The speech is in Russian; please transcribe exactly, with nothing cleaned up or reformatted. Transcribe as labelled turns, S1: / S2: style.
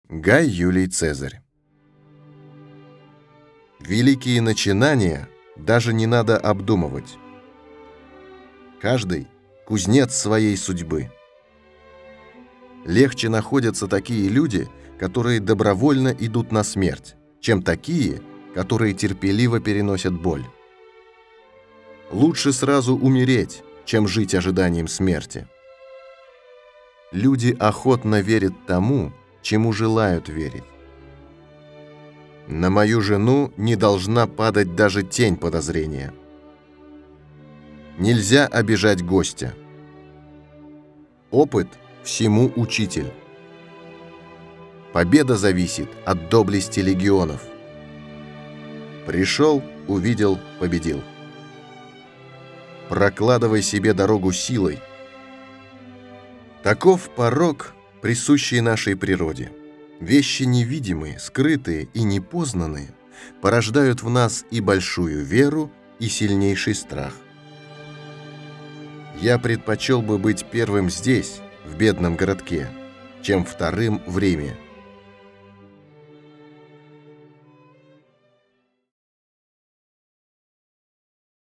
S1: Гай Юлий Цезарь. Великие начинания даже не надо обдумывать. Каждый — кузнец своей судьбы. Легче находятся такие люди, которые добровольно идут на смерть, чем такие, которые терпеливо переносят боль. Лучше сразу умереть, чем жить ожиданием смерти. Люди охотно верят тому, чему желают верить. На мою жену не должна падать даже тень подозрения. Нельзя обижать гостя. Опыт всему учитель. Победа зависит от доблести легионов. Пришел, увидел, победил. Прокладывай себе дорогу силой. Таков порок, присущий нашей природе. Вещи невидимые, скрытые и непознанные порождают в нас и большую веру, и сильнейший страх. Я предпочел бы быть первым здесь, в бедном городке, чем вторым в Риме.